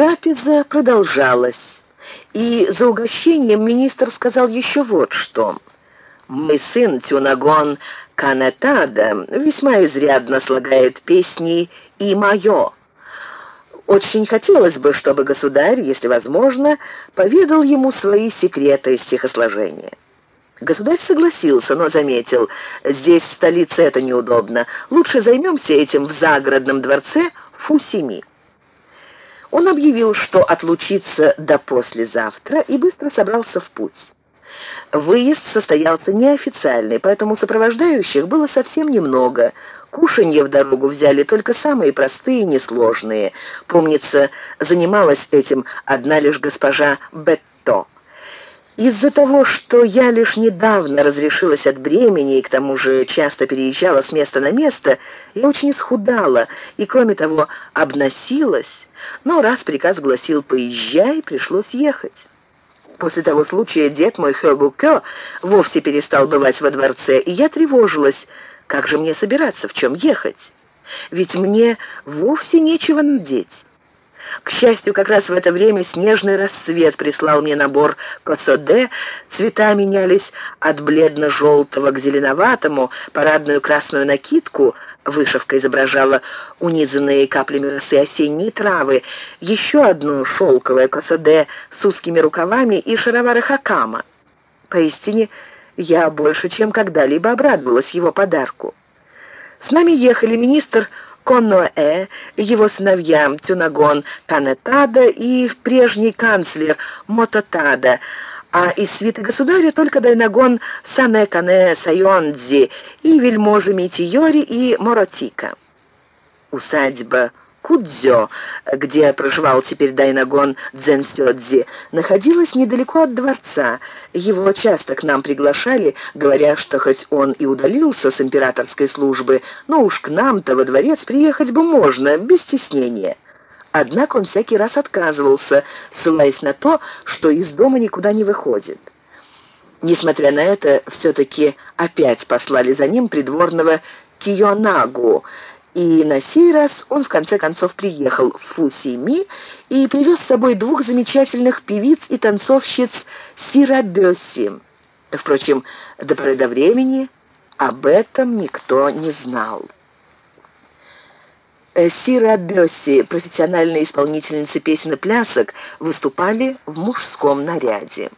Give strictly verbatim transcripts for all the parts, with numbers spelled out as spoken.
Трапеза продолжалась, и за угощением министр сказал еще вот что. «Мой сын Тюнагон Канетада весьма изрядно слагает песни и мое. Очень хотелось бы, чтобы государь, если возможно, поведал ему свои секреты стихосложения». Государь согласился, но заметил: «Здесь, в столице, это неудобно. Лучше займемся этим в загородном дворце Фусими». Он объявил, что отлучится до послезавтра, и быстро собрался в путь. Выезд состоялся неофициальный, поэтому сопровождающих было совсем немного. Кушанье в дорогу взяли только самые простые и несложные. Помнится, занималась этим одна лишь госпожа Бетто. Из-за того, что я лишь недавно разрешилась от бремени и к тому же часто переезжала с места на место, я очень исхудала и, кроме того, обносилась, но раз приказ гласил «поезжай», пришлось ехать. После того случая дед мой Хёбукё вовсе перестал бывать во дворце, и я тревожилась, как же мне собираться, в чем ехать? Ведь мне вовсе нечего надеть. К счастью, как раз в это время снежный рассвет прислал мне набор косоде, цвета менялись от бледно-желтого к зеленоватому, парадную красную накидку, вышивка изображала унизанные каплями росы осенние травы, еще одну шелковое косоде с узкими рукавами и шаровары хакама. Поистине, я больше, чем когда-либо обрадовалась его подарку. С нами ехали министр Конноэ, его сыновья Тюнагон Канетада и прежний канцлер Мототада, а из свиты государя только Дайнагон Санэ-Кане Сайондзи и вельможи Митиори и Моротика. Усадьба Кудзё, где проживал теперь Дайнагон Дзэнсёдзи, находилась недалеко от дворца. Его часто к нам приглашали, говоря, что хоть он и удалился с императорской службы, но уж к нам-то во дворец приехать бы можно, без стеснения. Однако он всякий раз отказывался, ссылаясь на то, что из дома никуда не выходит. Несмотря на это, все-таки опять послали за ним придворного Кийонагу, и на сей раз он в конце концов приехал в Фусими и привез с собой двух замечательных певиц и танцовщиц Сирабёси. Впрочем, до поры до времени об этом никто не знал. Сирабёси, профессиональные исполнительницы песен и плясок, выступали в мужском наряде.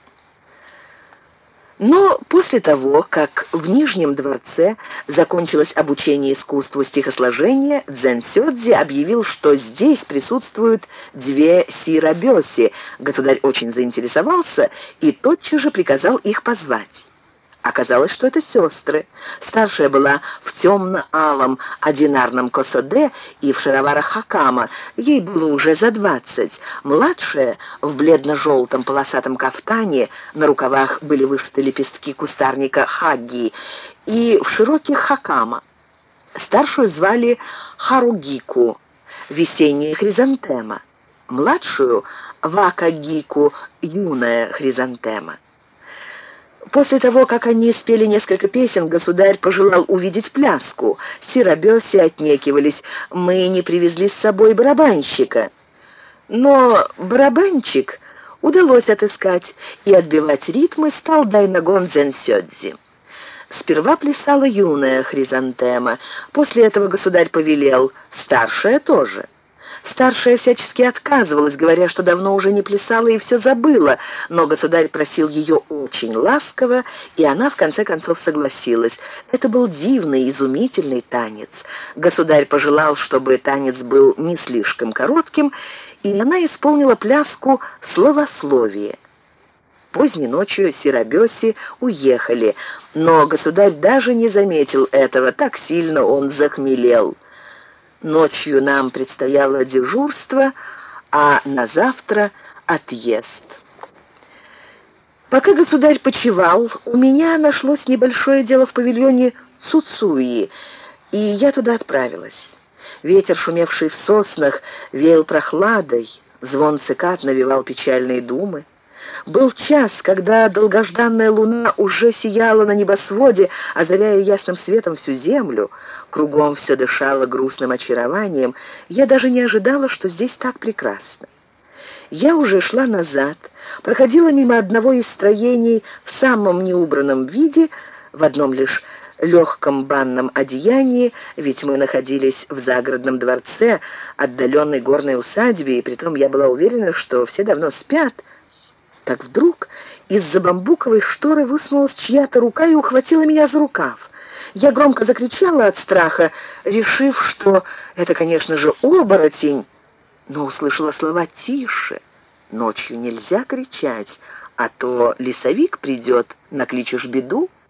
Но после того, как в Нижнем дворце закончилось обучение искусству стихосложения, Дзэнсёдзи объявил, что здесь присутствуют две сирабёси. Государь очень заинтересовался и тотчас же приказал их позвать. Оказалось, что это сестры. Старшая была в темно-алом одинарном косоде и в шароварах хакама. Ей было уже за двадцать. Младшая в бледно-желтом полосатом кафтане, на рукавах были вышиты лепестки кустарника хагги, и в широких хакама. Старшую звали Харугику, весенняя хризантема. Младшую — Вакагику, юная хризантема. После того, как они спели несколько песен, государь пожелал увидеть пляску. Сирабёси отнекивались: «Мы не привезли с собой барабанщика». Но барабанщик удалось отыскать, и отбивать ритмы стал Дайнагон Дзэнсёдзи. Сперва плясала юная хризантема, после этого государь повелел: «Старшая тоже». Старшая всячески отказывалась, говоря, что давно уже не плясала и все забыла, но государь просил ее очень ласково, и она в конце концов согласилась. Это был дивный, изумительный танец. Государь пожелал, чтобы танец был не слишком коротким, и она исполнила пляску «Словословие». Поздней ночью сирабёси уехали, но государь даже не заметил этого, так сильно он захмелел. Ночью нам предстояло дежурство, а на завтра отъезд. Пока государь почивал, у меня нашлось небольшое дело в павильоне Цуцуи, и я туда отправилась. Ветер, шумевший в соснах, веял прохладой, звон цикад навевал печальные думы. Был час, когда долгожданная луна уже сияла на небосводе, озаряя ясным светом всю землю. Кругом все дышало грустным очарованием. Я даже не ожидала, что здесь так прекрасно. Я уже шла назад, проходила мимо одного из строений в самом неубранном виде, в одном лишь легком банном одеянии, ведь мы находились в загородном дворце, отдаленной горной усадьбе, и притом я была уверена, что все давно спят. Так вдруг из-за бамбуковой шторы высунулась чья-то рука и ухватила меня за рукав. Я громко закричала от страха, решив, что это, конечно же, оборотень, но услышала слова «тише». Ночью нельзя кричать, а то лесовик придет, накличешь беду.